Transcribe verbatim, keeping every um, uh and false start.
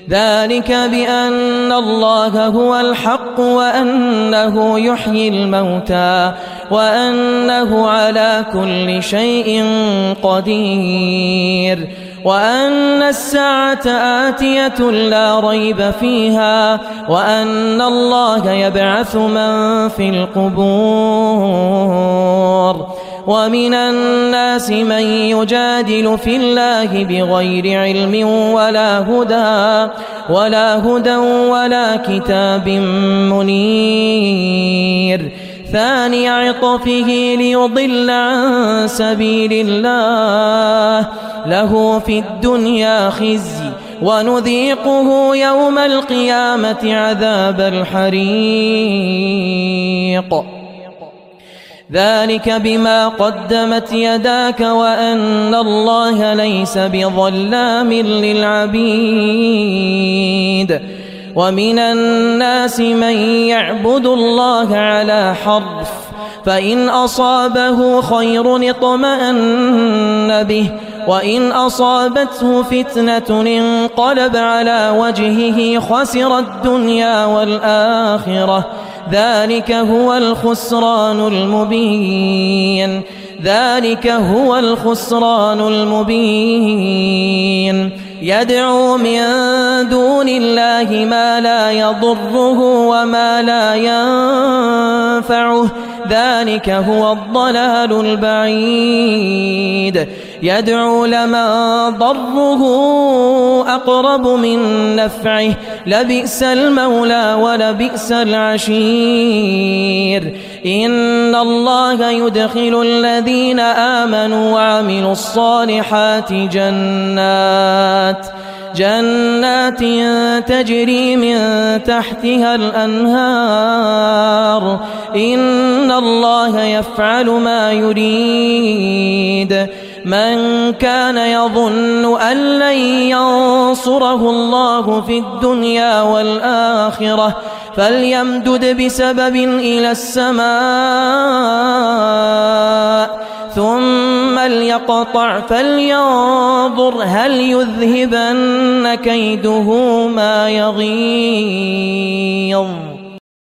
ذلك بأن الله هو الحق وأنه يحيي الموتى وأنه على كل شيء قدير وأن الساعة آتية لا ريب فيها وأن الله يبعث من في القبور ومن الناس من يجادل في الله بغير علم ولا هدى ولا هدى ولا كتاب منير ثاني عطفه ليضل عن سبيل الله له في الدنيا خزي ونذيقه يوم القيامة عذاب الحريق ذلك بما قدمت يداك وأن الله ليس بظلام للعبيد ومن الناس من يعبد الله على حرف فإن أصابه خير اطمأن به وإن أصابته فتنة انقلب على وجهه خسر الدنيا والآخرة ذلك هو الخسران المبين ذلك هو الخسران المبين يدعو من دون الله ما لا يضره وما لا ينفعه ذلك هو الضلال البعيد يدعو لمن ضره أقرب من نفعه لبئس المولى ولبئس العشير إن الله يدخل الذين آمنوا وعملوا الصالحات جنات جنات تجري من تحتها الأنهار إن الله يفعل ما يريد من كان يظن أن لن ينصره الله في الدنيا والآخرة فليمدد بسبب إلى السماء ثم ليقطع فلينظر هل يذهبن كيده ما يغيظ